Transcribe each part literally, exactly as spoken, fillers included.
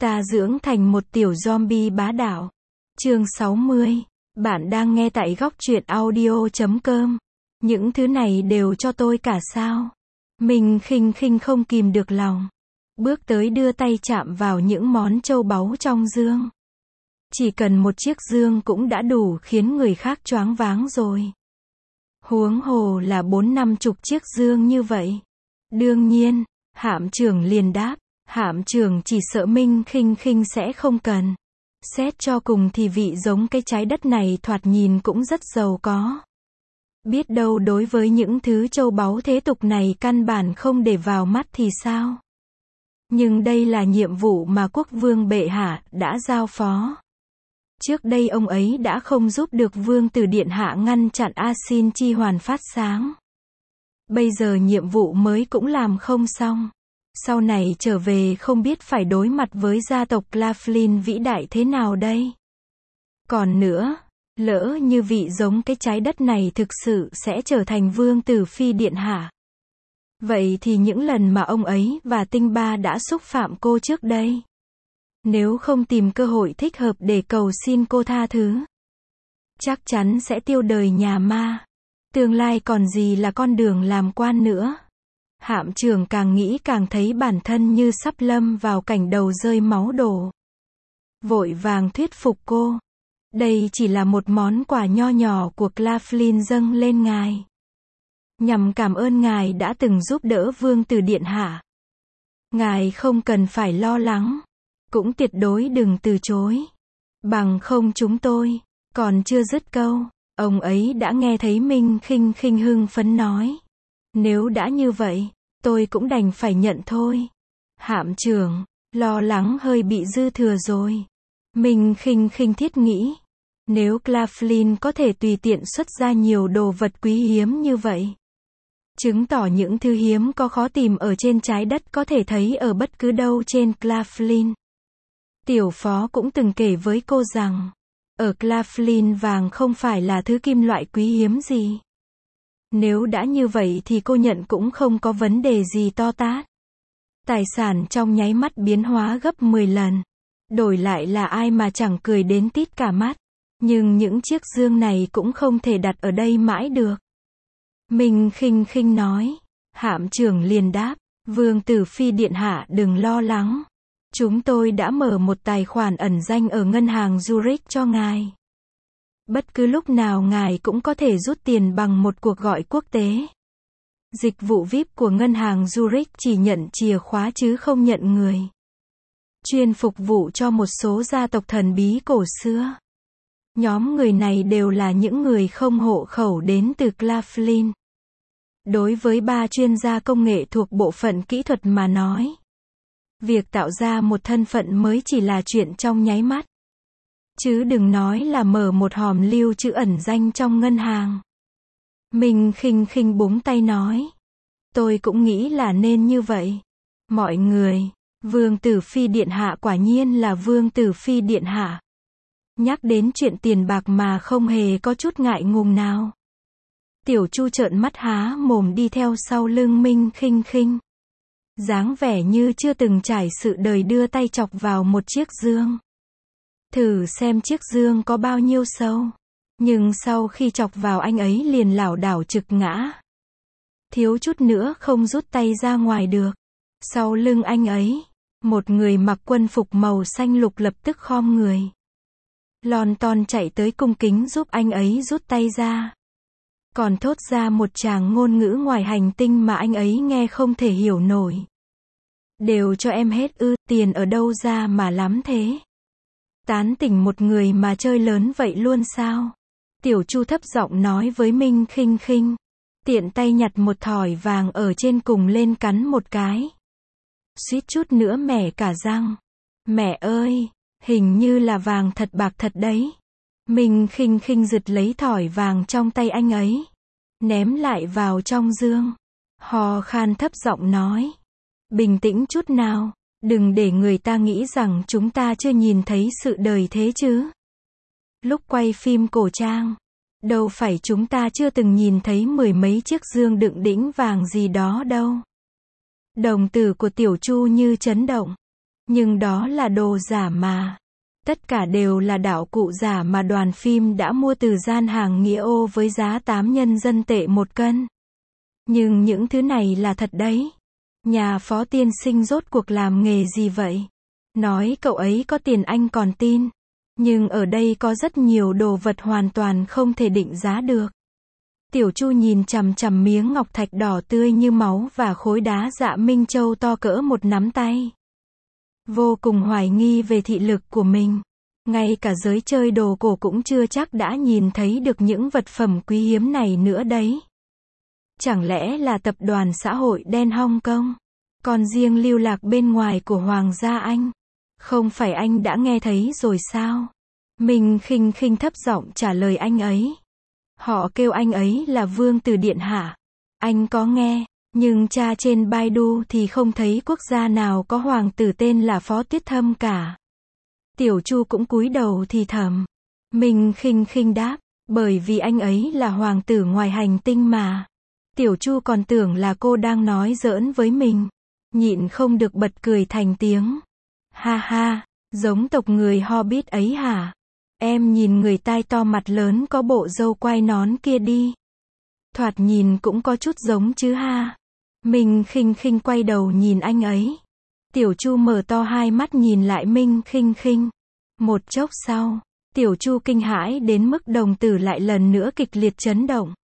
Ta dưỡng thành một tiểu zombie bá đạo. Chương sáu mươi. Bạn đang nghe tại góc truyện audio chấm com. Những thứ này đều cho tôi cả sao? Mình khinh khinh không kìm được lòng. Bước tới đưa tay chạm vào những món châu báu trong dương. Chỉ cần một chiếc dương cũng đã đủ khiến người khác choáng váng rồi. Huống hồ là bốn năm chục chiếc dương như vậy. Đương nhiên, Hạm trưởng liền đáp. Hạm trưởng chỉ sợ Minh khinh khinh sẽ không cần. Xét cho cùng thì vị giống cái trái đất này thoạt nhìn cũng rất giàu có. Biết đâu đối với những thứ châu báu thế tục này căn bản không để vào mắt thì sao? Nhưng đây là nhiệm vụ mà quốc vương bệ hạ đã giao phó. Trước đây ông ấy đã không giúp được vương tử điện hạ ngăn chặn A Xin chi hoàn phát sáng. Bây giờ nhiệm vụ mới cũng làm không xong. Sau này trở về không biết phải đối mặt với gia tộc Claflin vĩ đại thế nào đây. Còn nữa, lỡ như vị giống cái trái đất này thực sự sẽ trở thành vương tử phi điện hạ. Vậy thì những lần mà ông ấy và Tinh Ba đã xúc phạm cô trước đây. Nếu không tìm cơ hội thích hợp để cầu xin cô tha thứ, chắc chắn sẽ tiêu đời nhà ma. Tương lai còn gì là con đường làm quan nữa. Hạm trưởng càng nghĩ càng thấy bản thân như sắp lâm vào cảnh đầu rơi máu đổ. Vội vàng thuyết phục cô. Đây chỉ là một món quà nho nhỏ của Claflin dâng lên ngài. Nhằm cảm ơn ngài đã từng giúp đỡ vương tử điện hạ. Ngài không cần phải lo lắng. Cũng tuyệt đối đừng từ chối. Bằng không chúng tôi. Còn chưa dứt câu, ông ấy đã nghe thấy Minh khinh khinh hưng phấn nói. Nếu đã như vậy, tôi cũng đành phải nhận thôi. Hạm trưởng, lo lắng hơi bị dư thừa rồi. Minh khinh khinh thiết nghĩ. Nếu Claflin có thể tùy tiện xuất ra nhiều đồ vật quý hiếm như vậy, chứng tỏ những thứ hiếm có khó tìm ở trên trái đất có thể thấy ở bất cứ đâu trên Claflin. Tiểu phó cũng từng kể với cô rằng, ở Claflin vàng không phải là thứ kim loại quý hiếm gì. Nếu đã như vậy thì cô nhận cũng không có vấn đề gì to tát. Tài sản trong nháy mắt biến hóa gấp mười lần. Đổi lại là ai mà chẳng cười đến tít cả mắt. Nhưng những chiếc dương này cũng không thể đặt ở đây mãi được. Minh khinh khinh nói. Hạm trưởng liền đáp. Vương tử phi điện hạ đừng lo lắng. Chúng tôi đã mở một tài khoản ẩn danh ở ngân hàng Zurich cho ngài. Bất cứ lúc nào ngài cũng có thể rút tiền bằng một cuộc gọi quốc tế. Dịch vụ vi ai pi của ngân hàng Zurich chỉ nhận chìa khóa chứ không nhận người. Chuyên phục vụ cho một số gia tộc thần bí cổ xưa. Nhóm người này đều là những người không hộ khẩu đến từ Claflin. Đối với ba chuyên gia công nghệ thuộc bộ phận kỹ thuật mà nói, việc tạo ra một thân phận mới chỉ là chuyện trong nháy mắt. Chứ đừng nói là mở một hòm lưu trữ ẩn danh trong ngân hàng. Mình khinh khinh búng tay nói. Tôi cũng nghĩ là nên như vậy. Mọi người, vương tử phi điện hạ quả nhiên là vương tử phi điện hạ. Nhắc đến chuyện tiền bạc mà không hề có chút ngại ngùng nào. Tiểu Chu trợn mắt há mồm đi theo sau lưng Minh khinh khinh. Dáng vẻ như chưa từng trải sự đời đưa tay chọc vào một chiếc dương. Thử xem chiếc dương có bao nhiêu sâu. Nhưng sau khi chọc vào anh ấy liền lảo đảo trực ngã. Thiếu chút nữa không rút tay ra ngoài được. Sau lưng anh ấy, một người mặc quân phục màu xanh lục lập tức khom người. Lon ton chạy tới cung kính giúp anh ấy rút tay ra. Còn thốt ra một tràng ngôn ngữ ngoài hành tinh mà anh ấy nghe không thể hiểu nổi. Đều cho em hết ư, tiền ở đâu ra mà lắm thế? Tán tỉnh một người mà chơi lớn vậy luôn sao? Tiểu Chu thấp giọng nói với Minh khinh khinh. Tiện tay nhặt một thỏi vàng ở trên cùng lên cắn một cái. Suýt chút nữa mẻ cả răng. Mẹ ơi, hình như là vàng thật bạc thật đấy. Minh khinh khinh giật lấy thỏi vàng trong tay anh ấy. Ném lại vào trong dương. Hò khan thấp giọng nói. Bình tĩnh chút nào. Đừng để người ta nghĩ rằng chúng ta chưa nhìn thấy sự đời thế chứ. Lúc quay phim cổ trang, đâu phải chúng ta chưa từng nhìn thấy mười mấy chiếc dương đựng đĩnh vàng gì đó đâu. Đồng tử của Tiểu Chu như chấn động. Nhưng đó là đồ giả mà. Tất cả đều là đạo cụ giả mà đoàn phim đã mua từ gian hàng Nghĩa Ô với giá tám nhân dân tệ một cân. Nhưng những thứ này là thật đấy. Nhà Phó tiên sinh rốt cuộc làm nghề gì vậy? Nói cậu ấy có tiền anh còn tin. Nhưng ở đây có rất nhiều đồ vật hoàn toàn không thể định giá được. Tiểu Chu nhìn chằm chằm miếng ngọc thạch đỏ tươi như máu và khối đá dạ Minh Châu to cỡ một nắm tay. Vô cùng hoài nghi về thị lực của mình. Ngay cả giới chơi đồ cổ cũng chưa chắc đã nhìn thấy được những vật phẩm quý hiếm này nữa đấy. Chẳng lẽ là tập đoàn xã hội đen Hong Kong? Còn riêng lưu lạc bên ngoài của Hoàng gia Anh? Không phải anh đã nghe thấy rồi sao? Mình khinh khinh thấp giọng trả lời anh ấy. Họ kêu anh ấy là Vương Tử Điện Hạ. Anh có nghe, nhưng tra trên Baidu thì không thấy quốc gia nào có hoàng tử tên là Phó Tuyết Thâm cả. Tiểu Chu cũng cúi đầu thì thầm. Mình khinh khinh đáp, bởi vì anh ấy là hoàng tử ngoài hành tinh mà. Tiểu Chu còn tưởng là cô đang nói giỡn với mình. Nhịn không được bật cười thành tiếng. Ha ha, giống tộc người Hobbit ấy hả? Em nhìn người tai to mặt lớn có bộ râu quai nón kia đi. Thoạt nhìn cũng có chút giống chứ ha. Minh khinh khinh quay đầu nhìn anh ấy. Tiểu Chu mở to hai mắt nhìn lại Minh khinh khinh. Một chốc sau, Tiểu Chu kinh hãi đến mức đồng tử lại lần nữa kịch liệt chấn động.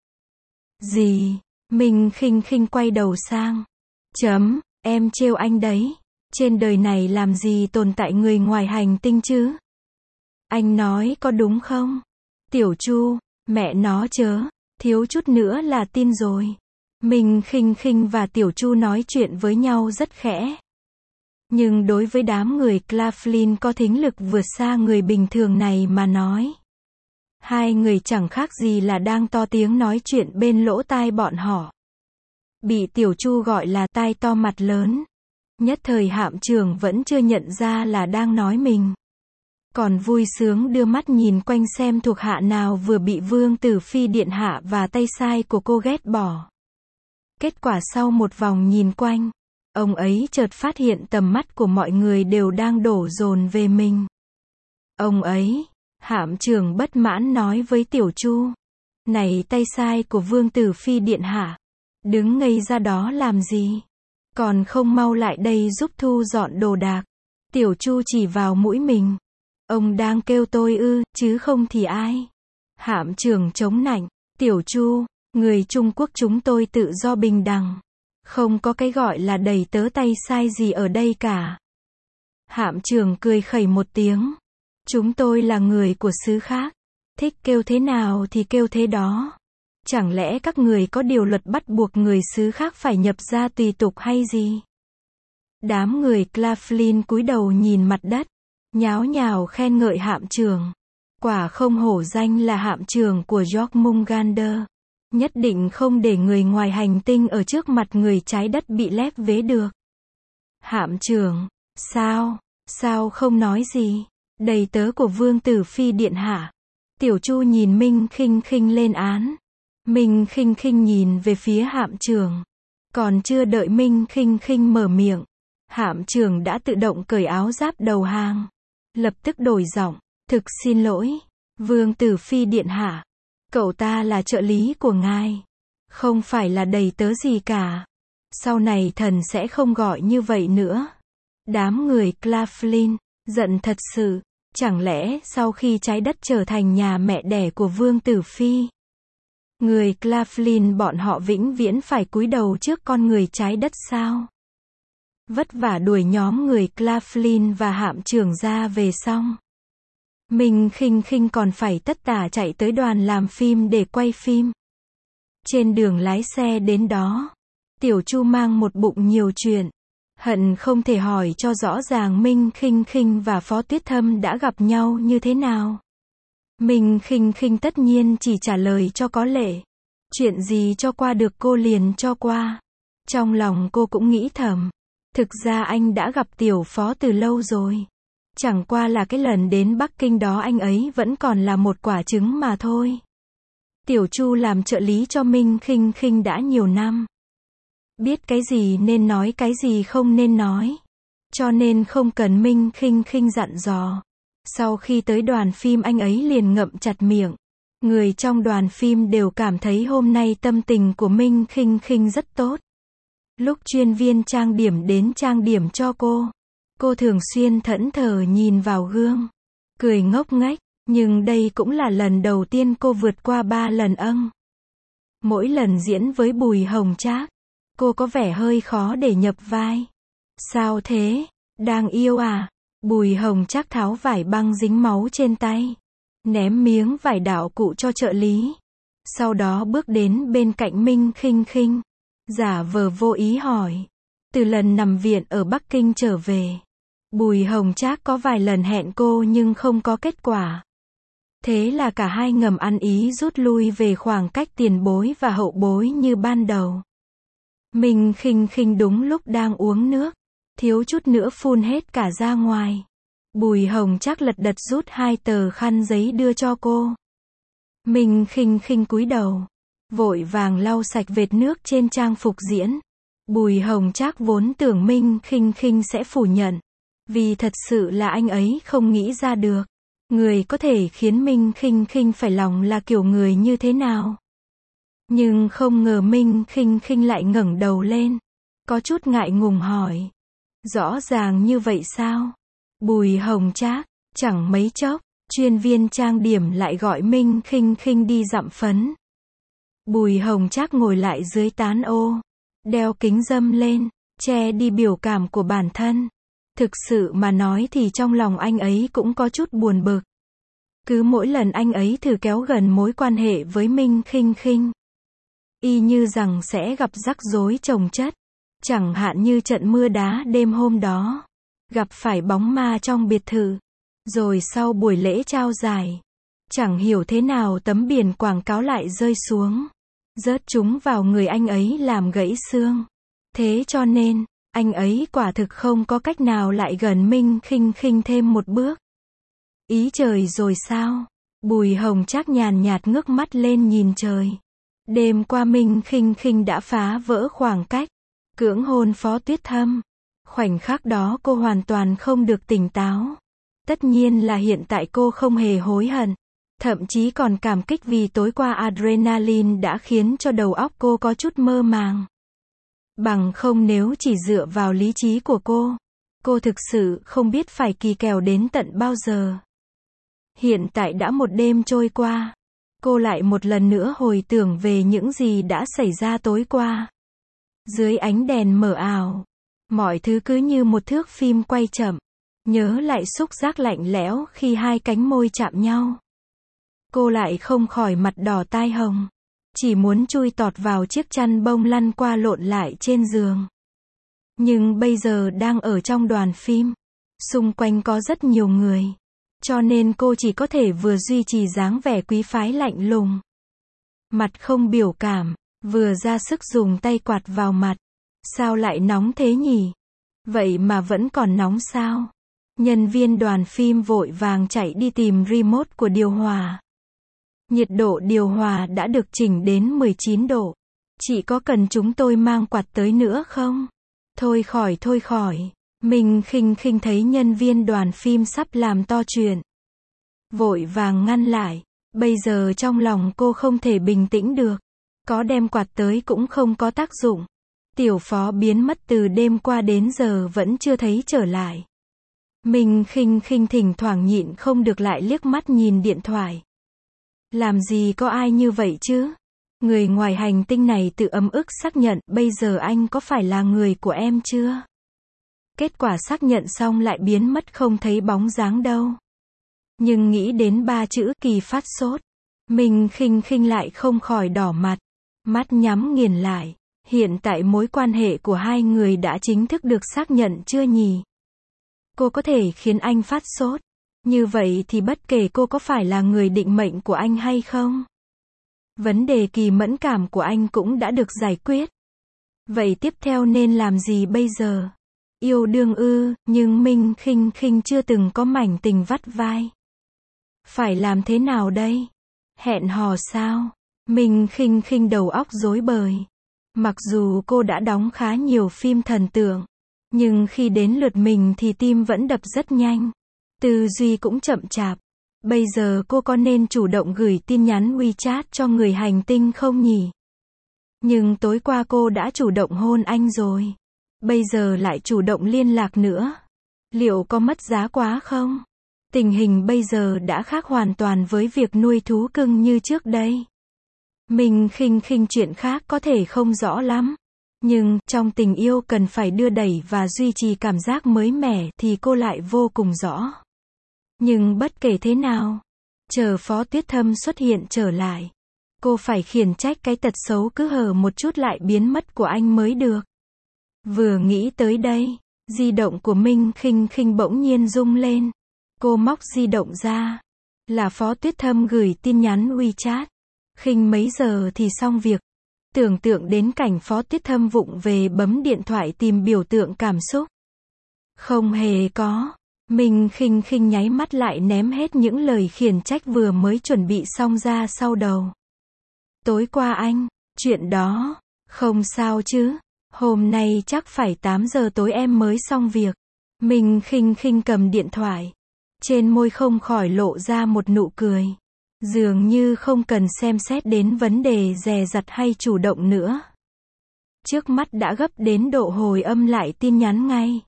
Gì? Minh khinh khinh quay đầu sang. Chấm, em trêu anh đấy. Trên đời này làm gì tồn tại người ngoài hành tinh chứ? Anh nói có đúng không? Tiểu Chu, mẹ nó chớ, thiếu chút nữa là tin rồi. Minh khinh khinh và Tiểu Chu nói chuyện với nhau rất khẽ. Nhưng đối với đám người Claflin có thính lực vượt xa người bình thường này mà nói. Hai người chẳng khác gì là đang to tiếng nói chuyện bên lỗ tai bọn họ. Bị Tiểu Chu gọi là tai to mặt lớn. Nhất thời Hạm Trưởng vẫn chưa nhận ra là đang nói mình. Còn vui sướng đưa mắt nhìn quanh xem thuộc hạ nào vừa bị Vương Tử Phi Điện Hạ và tay sai của cô ghét bỏ. Kết quả sau một vòng nhìn quanh, ông ấy chợt phát hiện tầm mắt của mọi người đều đang đổ dồn về mình. Ông ấy, Hạm Trưởng bất mãn nói với Tiểu Chu. Này tay sai của Vương Tử Phi Điện Hạ, đứng ngây ra đó làm gì? Còn không mau lại đây giúp thu dọn đồ đạc. Tiểu Chu chỉ vào mũi mình. Ông đang kêu tôi ư, chứ không thì ai? Hạm Trưởng chống nạnh. Tiểu Chu, người Trung Quốc chúng tôi tự do bình đẳng. Không có cái gọi là đầy tớ tay sai gì ở đây cả. Hạm Trưởng cười khẩy một tiếng. Chúng tôi là người của xứ khác. Thích kêu thế nào thì kêu thế đó. Chẳng lẽ các người có điều luật bắt buộc người xứ khác phải nhập gia tùy tục hay gì? Đám người Claflin cúi đầu nhìn mặt đất, nháo nhào khen ngợi Hạm Trưởng. Quả không hổ danh là Hạm Trưởng của Jormungandr. Nhất định không để người ngoài hành tinh ở trước mặt người trái đất bị lép vế được. Hạm Trưởng, sao, sao không nói gì? Đầy tớ của Vương Tử Phi Điện Hạ. Tiểu Chu nhìn Minh khinh khinh lên án. Minh khinh khinh nhìn về phía Hạm Trưởng. Còn chưa đợi Minh khinh khinh mở miệng, Hạm Trưởng đã tự động cởi áo giáp đầu hàng. Lập tức đổi giọng, thực xin lỗi, Vương Tử Phi Điện Hạ. Cậu ta là trợ lý của ngài. Không phải là đầy tớ gì cả. Sau này thần sẽ không gọi như vậy nữa. Đám người Claflin, giận thật sự. Chẳng lẽ sau khi trái đất trở thành nhà mẹ đẻ của Vương Tử Phi, người Claflin bọn họ vĩnh viễn phải cúi đầu trước con người trái đất sao? Vất vả đuổi nhóm người Claflin và Hạm Trưởng ra về xong. Mình khinh khinh còn phải tất tả chạy tới đoàn làm phim để quay phim. Trên đường lái xe đến đó, Tiểu Chu mang một bụng nhiều chuyện. Hận không thể hỏi cho rõ ràng Minh khinh khinh và Phó Tuyết Thâm đã gặp nhau như thế nào. Minh khinh khinh tất nhiên chỉ trả lời cho có lệ. Chuyện gì cho qua được cô liền cho qua. Trong lòng cô cũng nghĩ thầm. Thực ra anh đã gặp Tiểu Phó từ lâu rồi. Chẳng qua là cái lần đến Bắc Kinh đó anh ấy vẫn còn là một quả trứng mà thôi. Tiểu Chu làm trợ lý cho Minh khinh khinh đã nhiều năm. Biết cái gì nên nói cái gì không nên nói. cho nên không cần Minh Khinh Khinh dặn dò. Sau khi tới đoàn phim anh ấy liền ngậm chặt miệng. Người trong đoàn phim đều cảm thấy hôm nay tâm tình của Minh Khinh Khinh rất tốt. Lúc chuyên viên trang điểm đến trang điểm cho cô, cô thường xuyên thẫn thờ nhìn vào gương, cười ngốc nghếch, nhưng đây cũng là lần đầu tiên cô vượt qua ba lần âng. Mỗi lần diễn với Bùi Hồng Trác, cô có vẻ hơi khó để nhập vai. Sao thế? Đang yêu à? Bùi Hồng Trác tháo vải băng dính máu trên tay, ném miếng vải đạo cụ cho trợ lý. Sau đó bước đến bên cạnh Minh Khinh Khinh, giả vờ vô ý hỏi. Từ lần nằm viện ở Bắc Kinh trở về, Bùi Hồng Trác có vài lần hẹn cô nhưng không có kết quả. Thế là cả hai ngầm ăn ý rút lui về khoảng cách tiền bối và hậu bối như ban đầu. Minh Khinh Khinh đúng lúc đang uống nước, thiếu chút nữa phun hết cả ra ngoài. Bùi Hồng Trác lật đật rút hai tờ khăn giấy đưa cho cô. Minh Khinh Khinh cúi đầu, vội vàng lau sạch vệt nước trên trang phục diễn. Bùi Hồng Trác vốn tưởng Minh Khinh Khinh sẽ phủ nhận, vì thật sự là anh ấy không nghĩ ra được, người có thể khiến Minh Khinh Khinh phải lòng là kiểu người như thế nào. Nhưng không ngờ Minh Khinh Khinh lại ngẩng đầu lên, có chút ngại ngùng hỏi. Rõ ràng như vậy sao? Bùi Hồng Trác, chẳng mấy chốc, chuyên viên trang điểm lại gọi Minh Khinh Khinh đi dặm phấn. Bùi Hồng Trác ngồi lại dưới tán ô, đeo kính râm lên, che đi biểu cảm của bản thân. Thực sự mà nói thì trong lòng anh ấy cũng có chút buồn bực. Cứ mỗi lần anh ấy thử kéo gần mối quan hệ với Minh Khinh Khinh, y như rằng sẽ gặp rắc rối chồng chất. Chẳng hạn như trận mưa đá đêm hôm đó, gặp phải bóng ma trong biệt thự. Rồi sau buổi lễ trao giải, chẳng hiểu thế nào tấm biển quảng cáo lại rơi xuống, rớt chúng vào người anh ấy làm gãy xương. Thế cho nên, anh ấy quả thực không có cách nào lại gần Minh Khinh Khinh thêm một bước. Ý trời rồi sao? Bùi Hồng Trác nhàn nhạt ngước mắt lên nhìn trời. Đêm qua Minh Khinh Khinh đã phá vỡ khoảng cách, cưỡng hôn Phó Tuyết Thâm. Khoảnh khắc đó cô hoàn toàn không được tỉnh táo. Tất nhiên là hiện tại cô không hề hối hận, thậm chí còn cảm kích vì tối qua adrenaline đã khiến cho đầu óc cô có chút mơ màng. Bằng không nếu chỉ dựa vào lý trí của cô, cô thực sự không biết phải kỳ kèo đến tận bao giờ. Hiện tại đã một đêm trôi qua, cô lại một lần nữa hồi tưởng về những gì đã xảy ra tối qua. Dưới ánh đèn mờ ảo, mọi thứ cứ như một thước phim quay chậm. Nhớ lại xúc giác lạnh lẽo khi hai cánh môi chạm nhau. Cô lại không khỏi mặt đỏ tai hồng, chỉ muốn chui tọt vào chiếc chăn bông lăn qua lộn lại trên giường. Nhưng bây giờ đang ở trong đoàn phim, xung quanh có rất nhiều người, cho nên cô chỉ có thể vừa duy trì dáng vẻ quý phái lạnh lùng, mặt không biểu cảm, vừa ra sức dùng tay quạt vào mặt. Sao lại nóng thế nhỉ? Vậy mà vẫn còn nóng sao? Nhân viên đoàn phim vội vàng chạy đi tìm remote của điều hòa. Nhiệt độ điều hòa đã được chỉnh đến mười chín độ. Chị có cần chúng tôi mang quạt tới nữa không? Thôi khỏi thôi khỏi. Mình Khinh Khinh thấy nhân viên đoàn phim sắp làm to chuyện, vội vàng ngăn lại. Bây giờ trong lòng cô không thể bình tĩnh được. Có đem quạt tới cũng không có tác dụng. Tiểu Phó biến mất từ đêm qua đến giờ vẫn chưa thấy trở lại. Mình Khinh Khinh thỉnh thoảng nhịn không được lại liếc mắt nhìn điện thoại. Làm gì có ai như vậy chứ? Người ngoài hành tinh này tự ấm ức xác nhận bây giờ anh có phải là người của em chưa? Kết quả xác nhận xong lại biến mất không thấy bóng dáng đâu. Nhưng nghĩ đến ba chữ kỳ phát sốt, mình Khinh Khinh lại không khỏi đỏ mặt, mắt nhắm nghiền lại. Hiện tại mối quan hệ của hai người đã chính thức được xác nhận chưa nhỉ? Cô có thể khiến anh phát sốt. Như vậy thì bất kể cô có phải là người định mệnh của anh hay không, vấn đề kỳ mẫn cảm của anh cũng đã được giải quyết. Vậy tiếp theo nên làm gì bây giờ? Yêu đương ư? Nhưng Minh Khinh Khinh chưa từng có mảnh tình vắt vai. Phải làm thế nào đây? Hẹn hò sao? Minh Khinh Khinh đầu óc rối bời. Mặc dù cô đã đóng khá nhiều phim thần tượng, Nhưng khi đến lượt mình thì tim vẫn đập rất nhanh. Tư duy cũng chậm chạp. Bây giờ cô có nên chủ động gửi tin nhắn WeChat cho người hành tinh không nhỉ? Nhưng tối qua cô đã chủ động hôn anh rồi. Bây giờ lại chủ động liên lạc nữa. Liệu có mất giá quá không? Tình hình bây giờ đã khác hoàn toàn với việc nuôi thú cưng như trước đây. Mình khinh khinh chuyện khác có thể không rõ lắm. Nhưng, trong tình yêu cần phải đưa đẩy và duy trì cảm giác mới mẻ thì cô lại vô cùng rõ. Nhưng bất kể thế nào, chờ Phó Tuyết Thâm xuất hiện trở lại, cô phải khiển trách cái tật xấu cứ hở một chút lại biến mất của anh mới được. Vừa nghĩ tới đây, di động của Minh Khinh Khinh bỗng nhiên rung lên. Cô móc di động ra. Là Phó Tuyết Thâm gửi tin nhắn WeChat. Khinh mấy giờ thì xong việc. Tưởng tượng đến cảnh Phó Tuyết Thâm vụng về bấm điện thoại tìm biểu tượng cảm xúc. Không hề có. Minh Khinh Khinh nháy mắt lại ném hết những lời khiển trách vừa mới chuẩn bị xong ra sau đầu. Tối qua anh, chuyện đó, không sao chứ. Hôm nay chắc phải tám giờ tối em mới xong việc. Minh Khinh Khinh cầm điện thoại. Trên môi không khỏi lộ ra một nụ cười. Dường như không cần xem xét đến vấn đề dè dặt hay chủ động nữa. Trước mắt đã gấp đến độ hồi âm lại tin nhắn ngay.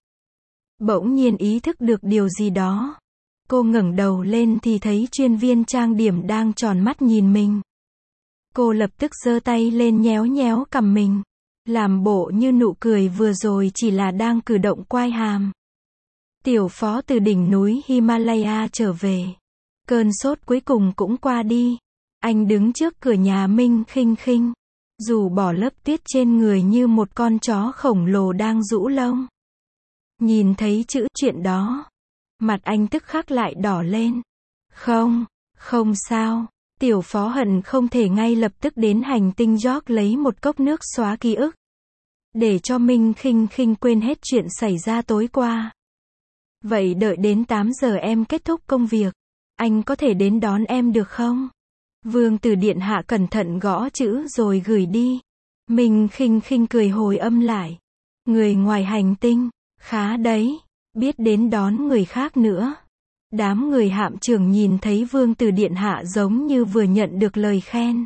Bỗng nhiên ý thức được điều gì đó. Cô ngẩng đầu lên thì thấy chuyên viên trang điểm đang tròn mắt nhìn mình. Cô lập tức giơ tay lên nhéo nhéo cằm mình. Làm bộ như nụ cười vừa rồi chỉ là đang cử động quai hàm. Tiểu Phó từ đỉnh núi Himalaya trở về. Cơn sốt cuối cùng cũng qua đi. Anh đứng trước cửa nhà Minh Khinh Khinh. Dù bỏ lớp tuyết trên người như một con chó khổng lồ đang rũ lông. Nhìn thấy chữ chuyện đó. Mặt anh tức khắc lại đỏ lên. Không, không sao. Tiểu Phó hận không thể ngay lập tức đến hành tinh York lấy một cốc nước xóa ký ức. Để cho Minh Khinh Khinh quên hết chuyện xảy ra tối qua. Vậy đợi đến tám giờ em kết thúc công việc. Anh có thể đến đón em được không? Vương Tử Điện Hạ cẩn thận gõ chữ rồi gửi đi. Minh Khinh Khinh cười hồi âm lại. Người ngoài hành tinh, khá đấy, biết đến đón người khác nữa. Đám người hạm trưởng nhìn thấy Vương Tử Điện Hạ giống như vừa nhận được lời khen.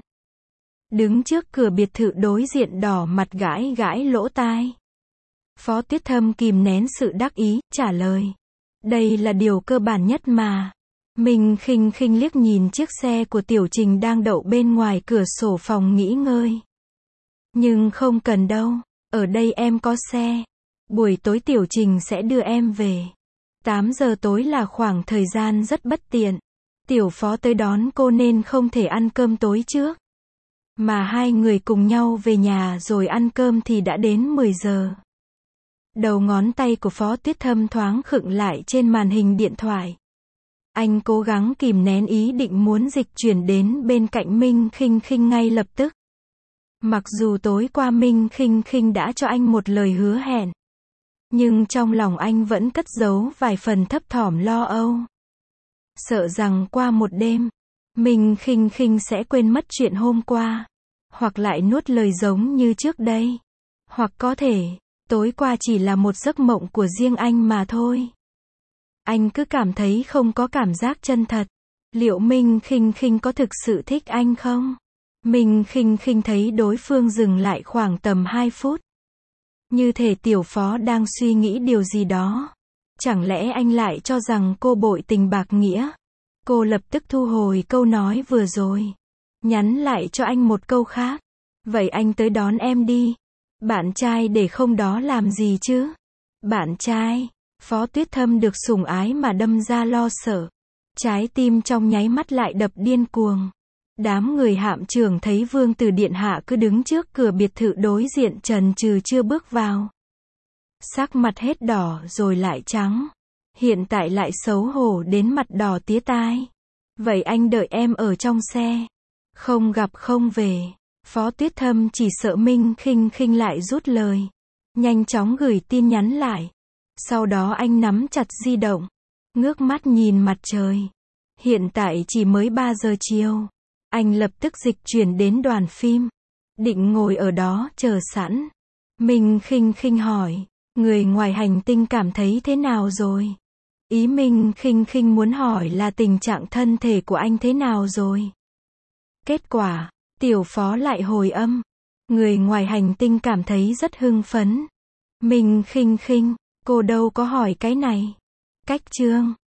Đứng trước cửa biệt thự đối diện đỏ mặt gãi gãi lỗ tai. Phó Tuyết Thâm kìm nén sự đắc ý, trả lời. Đây là điều cơ bản nhất mà. Mình khinh khinh liếc nhìn chiếc xe của Tiểu Trình đang đậu bên ngoài cửa sổ phòng nghỉ ngơi. Nhưng không cần đâu, ở đây em có xe. Buổi tối Tiểu Trình sẽ đưa em về. tám giờ tối là khoảng thời gian rất bất tiện. Tiểu Phó tới đón cô nên không thể ăn cơm tối trước. Mà hai người cùng nhau về nhà rồi ăn cơm thì đã đến mười giờ. Đầu ngón tay của Phó Tuyết Thâm thoáng khựng lại trên màn hình điện thoại. Anh cố gắng kìm nén ý định muốn dịch chuyển đến bên cạnh Minh Khinh Khinh ngay lập tức. Mặc dù tối qua Minh Khinh Khinh đã cho anh một lời hứa hẹn. Nhưng trong lòng anh vẫn cất giấu vài phần thấp thỏm lo âu. Sợ rằng qua một đêm, Minh Khinh Khinh sẽ quên mất chuyện hôm qua. Hoặc lại nuốt lời giống như trước đây. Hoặc có thể, tối qua chỉ là một giấc mộng của riêng anh mà thôi. Anh cứ cảm thấy không có cảm giác chân thật. Liệu Minh Khinh Khinh có thực sự thích anh không? Minh Khinh Khinh thấy đối phương dừng lại khoảng tầm hai phút. Như thể Tiểu Phó đang suy nghĩ điều gì đó. Chẳng lẽ anh lại cho rằng cô bội tình bạc nghĩa? Cô lập tức thu hồi câu nói vừa rồi. Nhắn lại cho anh một câu khác. Vậy anh tới đón em đi. Bạn trai để không đó làm gì chứ? Bạn trai? Phó Tuyết Thâm được sủng ái mà đâm ra lo sợ. Trái tim trong nháy mắt lại đập điên cuồng. Đám người hạm trưởng thấy Vương Tử Điện Hạ cứ đứng trước cửa biệt thự đối diện chần chừ chưa bước vào. Sắc mặt hết đỏ rồi lại trắng. Hiện tại lại xấu hổ đến mặt đỏ tía tai. Vậy anh đợi em ở trong xe. Không gặp không về. Phó Tuyết Thâm chỉ sợ Minh Khinh Khinh lại rút lời. Nhanh chóng gửi tin nhắn lại. Sau đó anh nắm chặt di động. Ngước mắt nhìn mặt trời. Hiện tại chỉ mới ba giờ chiều. Anh lập tức dịch chuyển đến đoàn phim. Định ngồi ở đó chờ sẵn. Minh Khinh Khinh hỏi. Người ngoài hành tinh cảm thấy thế nào rồi? Ý Minh Khinh Khinh muốn hỏi là tình trạng thân thể của anh thế nào rồi? Kết quả, Tiểu Phó lại hồi âm. Người ngoài hành tinh cảm thấy rất hưng phấn. Minh Khinh Khinh, cô đâu có hỏi cái này. Cách chương